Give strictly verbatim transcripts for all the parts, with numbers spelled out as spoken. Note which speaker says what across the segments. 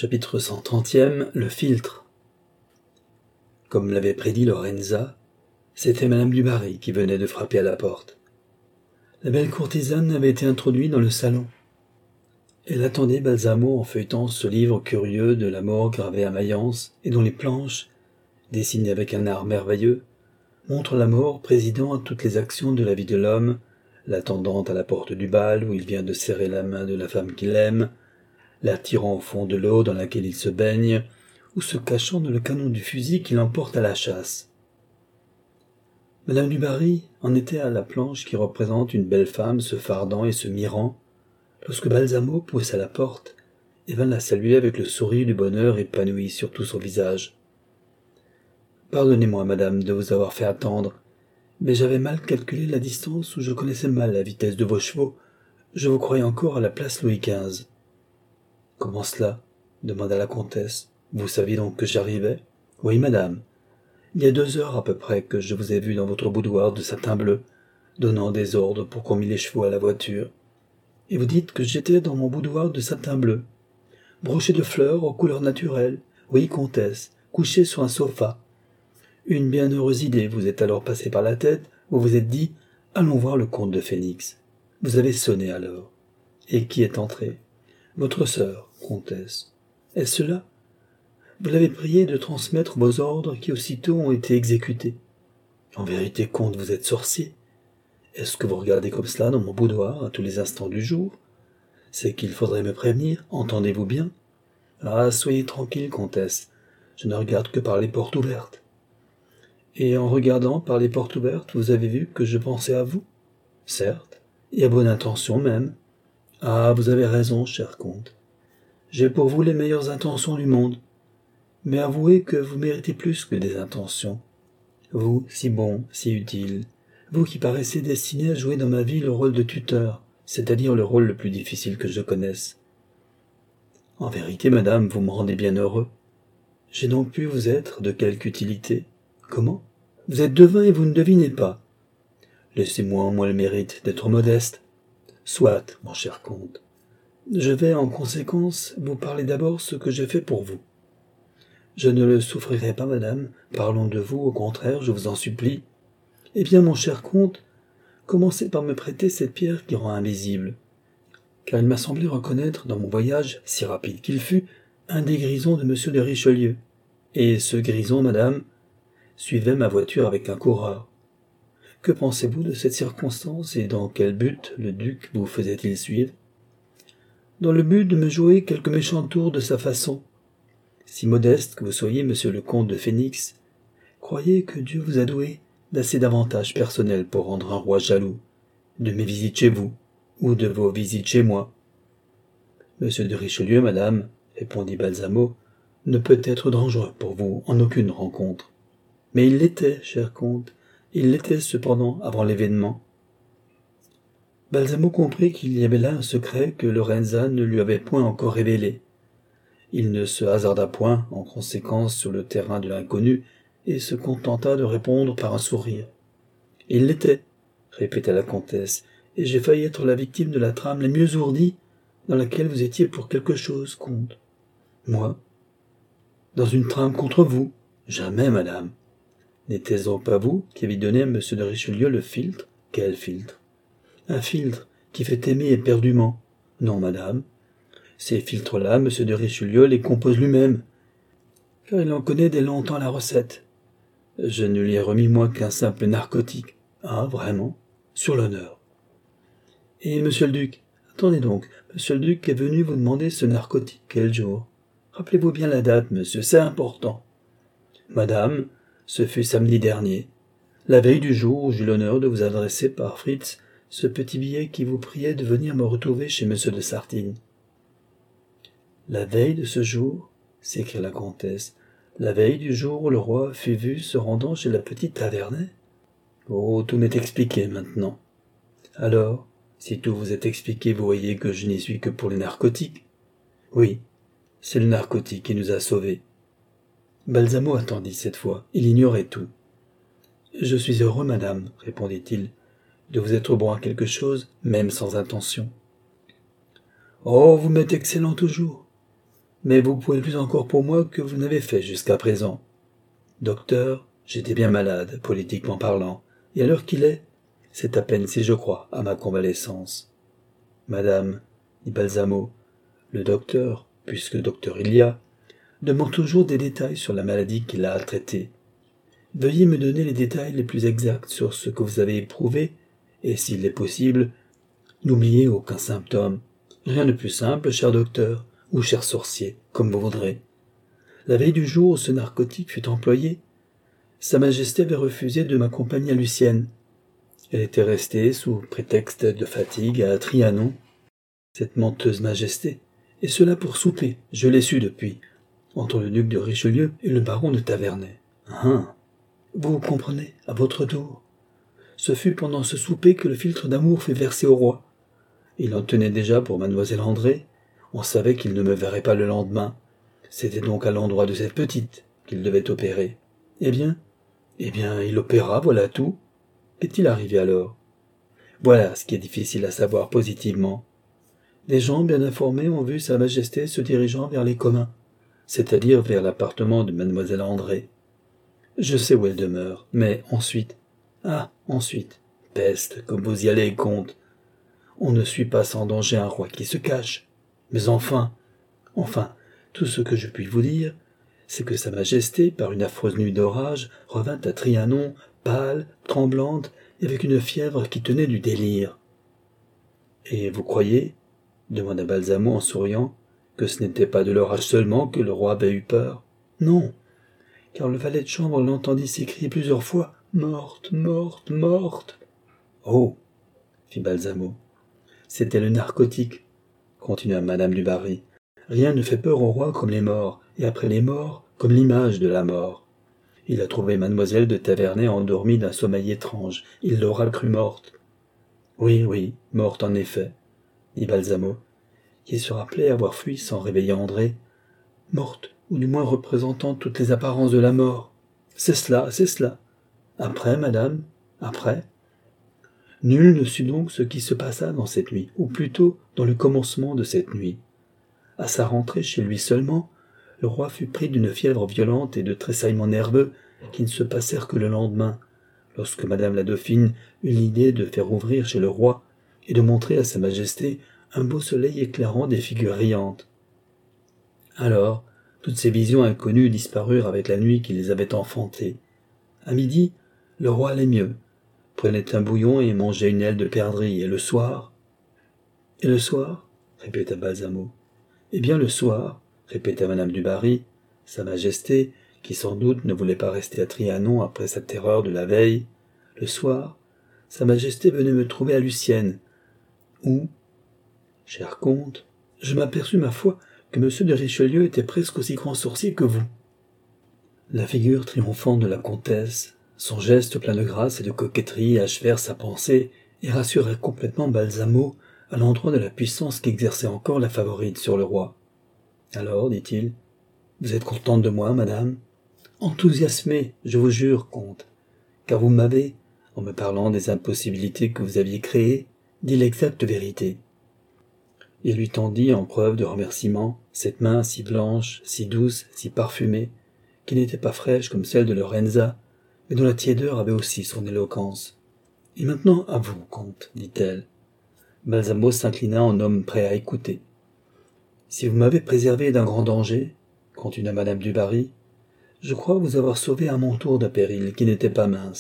Speaker 1: Chapitre cent trentième. Le filtre. Comme l'avait prédit Lorenza, c'était Madame du Barry qui venait de frapper à la porte. La belle courtisane avait été introduite dans le salon. Elle attendait Balsamo en feuilletant ce livre curieux de la mort gravé à Mayence et dont les planches, dessinées avec un art merveilleux, montrent la mort présidant à toutes les actions de la vie de l'homme, l'attendant à la porte du bal où il vient de serrer la main de la femme qu'il aime, l'attirant au fond de l'eau dans laquelle il se baigne, ou se cachant dans le canon du fusil qui l'emporte à la chasse. Madame du Barry en était à la planche qui représente une belle femme se fardant et se mirant, lorsque Balsamo poussa la porte et vint la saluer avec le sourire du bonheur épanoui sur tout son visage. « Pardonnez-moi, madame, de vous avoir fait attendre, mais j'avais mal calculé la distance ou je connaissais mal la vitesse de vos chevaux. Je vous croyais encore à la place Louis quinze. » « Comment cela ?» demanda la comtesse. « Vous saviez donc que j'arrivais ?»« Oui, madame. Il y a deux heures à peu près que je vous ai vu dans votre boudoir de satin bleu, donnant des ordres pour qu'on mît les chevaux à la voiture. Et vous dites que j'étais dans mon boudoir de satin bleu, broché de fleurs aux couleurs naturelles. Oui, comtesse, couché sur un sofa. Une bienheureuse idée vous est alors passée par la tête, vous vous êtes dit « Allons voir le comte de Phénix ». Vous avez sonné alors. Et qui est entré ? Votre sœur, comtesse. Est-ce cela ? Vous l'avez prié de transmettre vos ordres qui aussitôt ont été exécutés. En vérité, comte, vous êtes sorcier. Est-ce que vous regardez comme cela dans mon boudoir à tous les instants du jour ? C'est qu'il faudrait me prévenir, entendez-vous bien ? Ah, soyez tranquille, comtesse, je ne regarde que par les portes ouvertes. Et en regardant par les portes ouvertes, vous avez vu que je pensais à vous ? Certes, et à bonne intention même. Ah, vous avez raison, cher comte. J'ai pour vous les meilleures intentions du monde. Mais avouez que vous méritez plus que des intentions. Vous, si bon, si utile. Vous qui paraissez destiné à jouer dans ma vie le rôle de tuteur, c'est-à-dire le rôle le plus difficile que je connaisse. En vérité, madame, vous me rendez bien heureux. J'ai donc pu vous être de quelque utilité. Comment ? Vous êtes devin et vous ne devinez pas. Laissez-moi au moins le mérite d'être modeste. Soit, mon cher comte. Je vais, en conséquence, vous parler d'abord ce que j'ai fait pour vous. Je ne le souffrirai pas, madame. Parlons de vous, au contraire, je vous en supplie. Eh bien, mon cher comte, commencez par me prêter cette pierre qui rend invisible. Car il m'a semblé reconnaître, dans mon voyage, si rapide qu'il fût, un des grisons de monsieur de Richelieu. Et ce grison, madame, suivait ma voiture avec un coureur. Que pensez-vous de cette circonstance et dans quel but le duc vous faisait-il suivre ? Dans le but de me jouer quelques méchants tours de sa façon. Si modeste que vous soyez, monsieur le comte de Phénix, croyez que Dieu vous a doué d'assez d'avantages personnels pour rendre un roi jaloux, de mes visites chez vous, ou de vos visites chez moi. Monsieur de Richelieu, madame, répondit Balsamo, ne peut être dangereux pour vous en aucune rencontre. Mais il l'était, cher comte, il l'était cependant avant l'événement. Balsamo comprit qu'il y avait là un secret que Lorenza ne lui avait point encore révélé. Il ne se hasarda point, en conséquence, sur le terrain de l'inconnu, et se contenta de répondre par un sourire. « Il l'était, » répéta la comtesse, « et j'ai failli être la victime de la trame la mieux ourdie dans laquelle vous étiez pour quelque chose, comte. »« Moi ? Dans une trame contre vous ? Jamais, madame. N'était-ce donc pas vous qui avez donné à M. de Richelieu le filtre ? Quel filtre ? Un filtre qui fait aimer éperdument. Non, madame. Ces filtres-là, M. de Richelieu les compose lui-même, car il en connaît dès longtemps la recette. Je ne lui ai remis moins qu'un simple narcotique. Ah, vraiment ? Sur l'honneur. Et monsieur le duc, attendez donc, monsieur le duc est venu vous demander ce narcotique. Quel jour ? Rappelez-vous bien la date, monsieur, c'est important. Madame, ce fut samedi dernier, la veille du jour où j'eus l'honneur de vous adresser par Fritz ce petit billet qui vous priait de venir me retrouver chez monsieur de Sartines. La veille de ce jour, s'écria la comtesse, la veille du jour où le roi fut vu se rendant chez la petite Tavernet ? Oh, tout m'est expliqué maintenant. Alors, si tout vous est expliqué, vous voyez que je n'y suis que pour les narcotiques. Oui, c'est le narcotique qui nous a sauvés. Balsamo attendit cette fois, il ignorait tout. « Je suis heureux, madame, répondit-il, de vous être bon à quelque chose, même sans intention. »« Oh, vous m'êtes excellent toujours. mais vous pouvez plus encore pour moi que vous n'avez fait jusqu'à présent. Docteur, j'étais bien malade, politiquement parlant, et à l'heure qu'il est, c'est à peine si je crois à ma convalescence. Madame, dit Balsamo, le docteur, puisque docteur il y a, demande toujours des détails sur la maladie qu'il a à traiter. Veuillez me donner les détails les plus exacts sur ce que vous avez éprouvé, et s'il est possible, n'oubliez aucun symptôme. Rien de plus simple, cher docteur, ou cher sorcier, comme vous voudrez. La veille du jour où ce narcotique fut employé, Sa Majesté avait refusé de m'accompagner à Lucienne. Elle était restée, sous prétexte de fatigue, à Trianon, cette menteuse Majesté, et cela pour souper, je l'ai su depuis, entre le duc de Richelieu et le baron de Tavernay. Ah, vous comprenez, à votre tour. Ce fut pendant ce souper que le philtre d'amour fut versé au roi. Il en tenait déjà pour mademoiselle André. On savait qu'il ne me verrait pas le lendemain. C'était donc à l'endroit de cette petite qu'il devait opérer. Eh bien, eh bien, il opéra, voilà tout. Qu'est-il arrivé alors? Voilà ce qui est difficile à savoir positivement. Des gens bien informés ont vu Sa Majesté se dirigeant vers les communs, c'est-à-dire vers l'appartement de mademoiselle André. Je sais où elle demeure, mais ensuite... Ah, ensuite, peste, comme vous y allez, comte. On ne suit pas sans danger un roi qui se cache. Mais enfin, enfin, tout ce que je puis vous dire, c'est que Sa Majesté, par une affreuse nuit d'orage, revint à Trianon, pâle, tremblante, et avec une fièvre qui tenait du délire. Et vous croyez, demanda Balsamo en souriant, que ce n'était pas de l'orage seulement que le roi avait eu peur? Non, car le valet de chambre l'entendit s'écrier plusieurs fois « Morte, morte, morte !» Oh, fit Balsamo. C'était le narcotique, continua madame du Barry. Rien ne fait peur au roi comme les morts, et après les morts, comme l'image de la mort. Il a trouvé mademoiselle de Tavernay endormie d'un sommeil étrange. Il l'aura crue morte. Oui, oui, morte en effet, dit Balsamo, qui se rappelait avoir fui sans réveiller André. Morte, ou du moins représentant toutes les apparences de la mort. C'est cela, c'est cela. Après, madame, après. Nul ne sut donc ce qui se passa dans cette nuit, ou plutôt dans le commencement de cette nuit. À sa rentrée chez lui seulement, le roi fut pris d'une fièvre violente et de tressaillements nerveux qui ne se passèrent que le lendemain, lorsque madame la dauphine eut l'idée de faire ouvrir chez le roi et de montrer à Sa Majesté un beau soleil éclairant des figures riantes. Alors, toutes ces visions inconnues disparurent avec la nuit qui les avait enfantées. À midi, le roi allait mieux, prenait un bouillon et mangeait une aile de perdrix, et le soir... Et le soir, répéta Balsamo. Eh bien, le soir, répéta madame du Barry, Sa Majesté, qui sans doute ne voulait pas rester à Trianon après sa terreur de la veille, le soir, Sa Majesté venait me trouver à Lucienne, où, cher comte, je m'aperçus, ma foi, que M. de Richelieu était presque aussi grand sorcier que vous. La figure triomphante de la comtesse, son geste plein de grâce et de coquetterie achevèrent sa pensée et rassurèrent complètement Balsamo à l'endroit de la puissance qu'exerçait encore la favorite sur le roi. Alors, dit-il, vous êtes contente de moi, madame? Enthousiasmée, je vous jure, comte, car vous m'avez, en me parlant des impossibilités que vous aviez créées, dit l'exacte vérité. Il lui tendit, en preuve de remerciement, cette main si blanche, si douce, si parfumée, qui n'était pas fraîche comme celle de Lorenza, mais dont la tiédeur avait aussi son éloquence. « Et maintenant, à vous, comte, dit-elle. » Balsamo s'inclina en homme prêt à écouter. « Si vous m'avez préservé d'un grand danger, continua madame du Barry, je crois vous avoir sauvé à mon tour d'un péril qui n'était pas mince. »«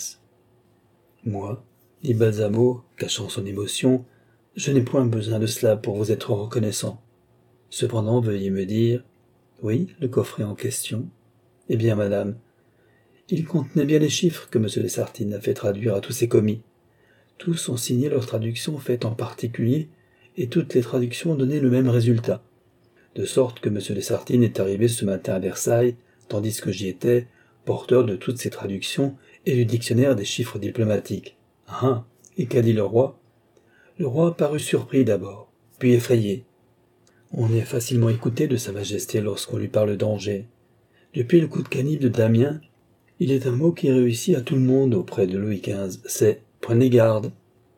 Speaker 1: Moi, dit Balsamo, cachant son émotion, je n'ai point besoin de cela pour vous être reconnaissant. Cependant, veuillez me dire... Oui, le coffret en question. Eh bien, madame, il contenait bien les chiffres que M. de Sartine a fait traduire à tous ses commis. Tous ont signé leur traduction faite en particulier, et toutes les traductions donnaient le même résultat. De sorte que M. de Sartine est arrivé ce matin à Versailles, tandis que j'y étais, porteur de toutes ces traductions et du dictionnaire des chiffres diplomatiques. Ah, et qu'a dit le roi? Le roi parut surpris d'abord, puis effrayé. On est facilement écouté de Sa Majesté lorsqu'on lui parle danger. Depuis le coup de canif de Damien, il est un mot qui réussit à tout le monde auprès de Louis quinze, c'est « prenez garde ».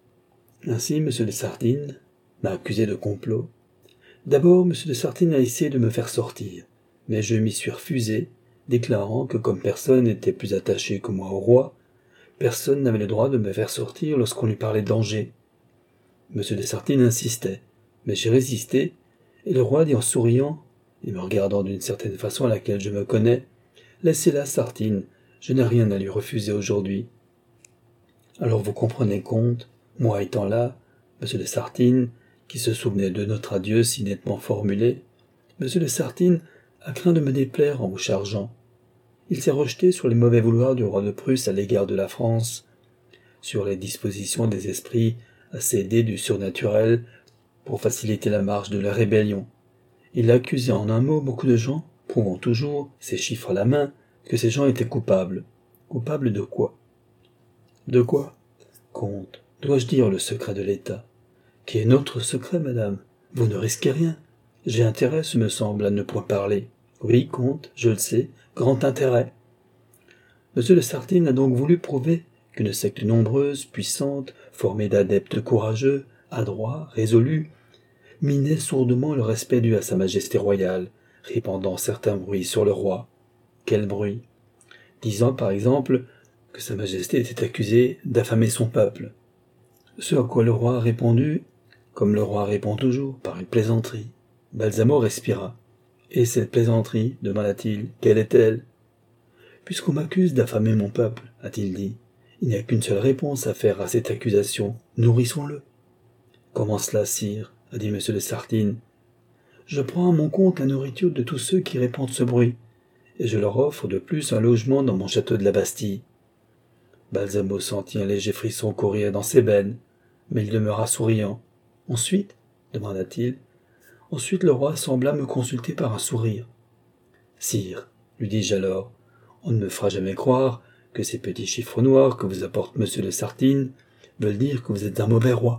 Speaker 1: Ainsi, M. de Sartine m'a accusé de complot. D'abord, M. de Sartine a essayé de me faire sortir, mais je m'y suis refusé, déclarant que comme personne n'était plus attaché que moi au roi, personne n'avait le droit de me faire sortir lorsqu'on lui parlait de danger. M. de Sartine insistait, mais j'ai résisté, et le roi dit en souriant, et me regardant d'une certaine façon à laquelle je me connais, « Laissez-la, Sartine, je n'ai rien à lui refuser aujourd'hui. » Alors vous comprenez, comte, moi étant là, M. de Sartine, qui se souvenait de notre adieu si nettement formulé, M. de Sartine a craint de me déplaire en vous chargeant. Il s'est rejeté sur les mauvais vouloirs du roi de Prusse à l'égard de la France, sur les dispositions des esprits à s'aider du surnaturel pour faciliter la marche de la rébellion. Il a accusé en un mot beaucoup de gens, prouvant toujours, ces chiffres à la main, que ces gens étaient coupables. Coupables de quoi? De quoi? Comte, dois-je dire le secret de l'État? Qui est notre secret, madame? Vous ne risquez rien. J'ai intérêt, ce me semble, à ne point parler. Oui, comte, je le sais, grand intérêt. Monsieur de Sartine a donc voulu prouver qu'une secte nombreuse, puissante, formée d'adeptes courageux, adroits, résolus, minait sourdement le respect dû à sa majesté royale, répandant certains bruits sur le roi. Quel bruit? Disant, par exemple, que sa majesté était accusée d'affamer son peuple. Ce à quoi le roi a répondu, comme le roi répond toujours, par une plaisanterie. Balsamo respira. « Et cette plaisanterie, demanda-t-il, quelle est-elle ?»« Puisqu'on m'accuse d'affamer mon peuple, a-t-il dit, il n'y a qu'une seule réponse à faire à cette accusation, nourrissons-le. »« Comment cela, sire ?» a dit M. de Sartine. « Je prends à mon compte la nourriture de tous ceux qui répandent ce bruit, et je leur offre de plus un logement dans mon château de la Bastille. » Balsamo sentit un léger frisson courir dans ses veines, mais il demeura souriant. « Ensuite ?» demanda-t-il. « Ensuite le roi sembla me consulter par un sourire. »« Sire, lui dis-je alors, on ne me fera jamais croire que ces petits chiffres noirs que vous apporte M. de Sartine veulent dire que vous êtes un mauvais roi. »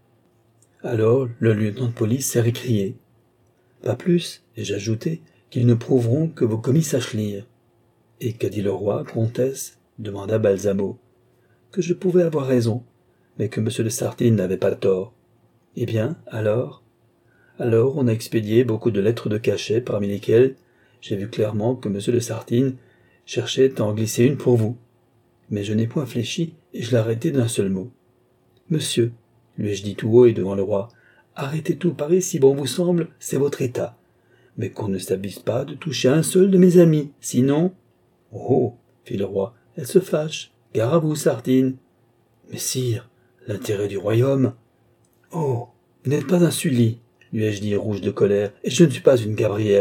Speaker 1: Alors le lieutenant de police s'est récrié. « Pas plus, ai-je ajouté, qu'ils ne prouveront que vos commis sachent lire. »« Et qu'a dit le roi, comtesse ?» demanda Balsamo. « Que je pouvais avoir raison, mais que M. de Sartine n'avait pas tort. »« Eh bien, alors ?» Alors on a expédié beaucoup de lettres de cachet, parmi lesquelles j'ai vu clairement que M. de Sartine cherchait à en glisser une pour vous. Mais je n'ai point fléchi, et je l'ai arrêté d'un seul mot. « Monsieur, lui ai-je dit tout haut et devant le roi, arrêtez tout Paris si bon vous semble, c'est votre état. Mais qu'on ne s'abuse pas de toucher un seul de mes amis, sinon... »« Oh, fit le roi, elle se fâche. Gare à vous, Sartine. »« Mais sire, l'intérêt du royaume... »« Oh, vous n'êtes pas un Sully, lui ai-je dit rouge de colère, et je ne suis pas une Gabrielle. »«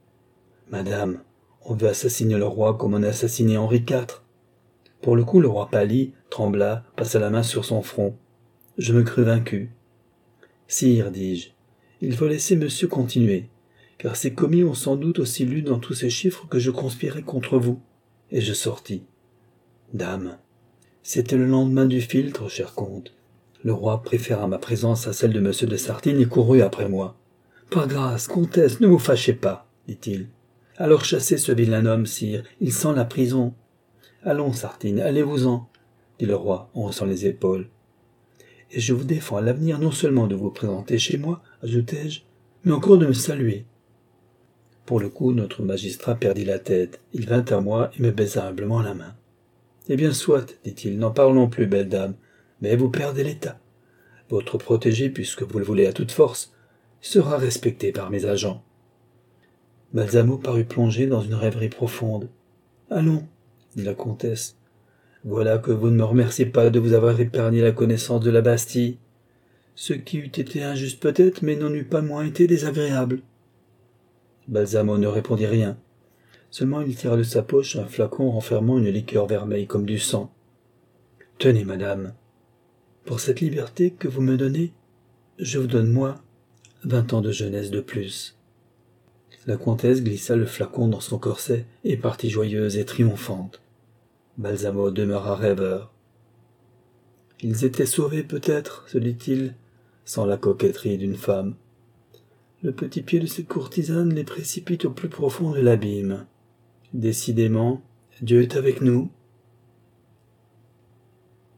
Speaker 1: Madame, on veut assassiner le roi comme on a assassiné Henri quatre. » Pour le coup, le roi pâlit, trembla, passa la main sur son front. Je me crus vaincu. « Sire, dis-je, il faut laisser monsieur continuer, car ces commis ont sans doute aussi lu dans tous ces chiffres que je conspirais contre vous. » Et je sortis. Dame, c'était le lendemain du philtre, cher comte. Le roi préféra ma présence à celle de M. de Sartine et courut après moi. « Par grâce, comtesse, ne vous fâchez pas, dit-il. Alors chassez ce vilain homme, sire, il sent la prison. »« Allons, Sartine, allez-vous-en, dit le roi en haussant les épaules. « Et je vous défends à l'avenir non seulement de vous présenter chez moi, ajoutai-je, mais encore de me saluer. » Pour le coup, notre magistrat perdit la tête. Il vint à moi et me baisa humblement la main. « Eh bien, soit, dit-il, n'en parlons plus, belle dame, mais vous perdez l'état. Votre protégé, puisque vous le voulez à toute force, sera respecté par mes agents. » Balsamo parut plongé dans une rêverie profonde. « Allons, dit la comtesse, voilà que vous ne me remerciez pas de vous avoir épargné la connaissance de la Bastille, ce qui eût été injuste peut-être, mais n'en eût pas moins été désagréable. » Balsamo ne répondit rien. Seulement il tira de sa poche un flacon renfermant une liqueur vermeille comme du sang. « Tenez, madame, pour cette liberté que vous me donnez, je vous donne, moi, vingt ans de jeunesse de plus. » La comtesse glissa le flacon dans son corset et partit joyeuse et triomphante. Balsamo demeura rêveur. « Ils étaient sauvés peut-être, se dit-il, sans la coquetterie d'une femme. Le petit pied de cette courtisane les précipite au plus profond de l'abîme. Décidément, Dieu est avec nous. »